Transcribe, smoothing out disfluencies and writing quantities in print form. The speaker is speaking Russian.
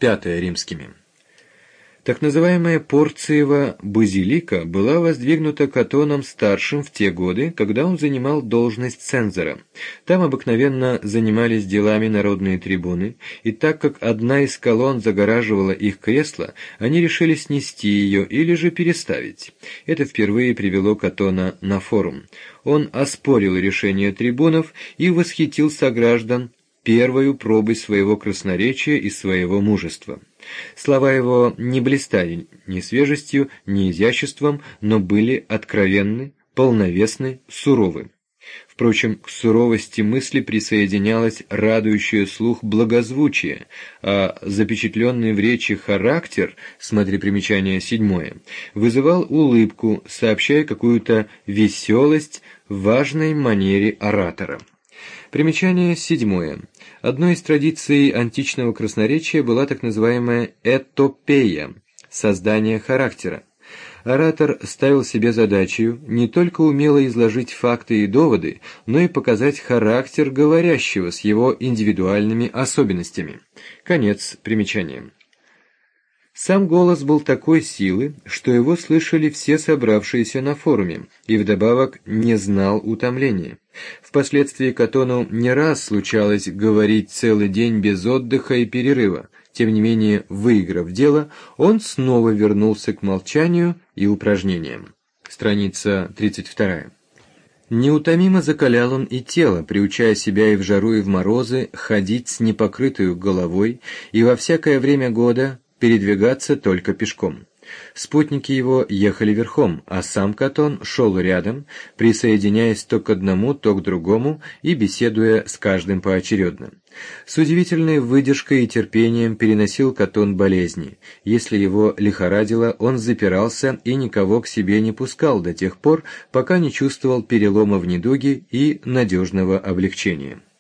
пятая римскими. Так называемая Порциева базилика была воздвигнута Катоном-старшим в те годы, когда он занимал должность цензора. Там обыкновенно занимались делами народные трибуны, и так как одна из колонн загораживала их кресло, они решили снести ее или же переставить. Это впервые привело Катона на форум. Он оспорил решение трибунов и восхитил сограждан первою пробой своего красноречия и своего мужества. Слова его не блистали ни свежестью, ни изяществом, но были откровенны, полновесны, суровы. Впрочем, к суровости мысли присоединялось радующее слух благозвучие, а запечатленный в речи характер, смотри примечание 7, вызывал улыбку, сообщая какую-то веселость в важной манере оратора. Примечание 7. Одной из традиций античного красноречия была так называемая этопея – создание характера. Оратор ставил себе задачей не только умело изложить факты и доводы, но и показать характер говорящего с его индивидуальными особенностями. Конец примечания. Сам голос был такой силы, что его слышали все собравшиеся на форуме, и вдобавок не знал утомления. Впоследствии Катону не раз случалось говорить целый день без отдыха и перерыва. Тем не менее, выиграв дело, он снова вернулся к молчанию и упражнениям. Страница 32. Неутомимо закалял он и тело, приучая себя и в жару, и в морозы ходить с непокрытою головой и во всякое время года передвигаться только пешком. Спутники его ехали верхом, а сам Катон шел рядом, присоединяясь то к одному, то к другому и беседуя с каждым поочередно. С удивительной выдержкой и терпением переносил Катон болезни. Если его лихорадило, он запирался и никого к себе не пускал до тех пор, пока не чувствовал перелома в недуге и надежного облегчения.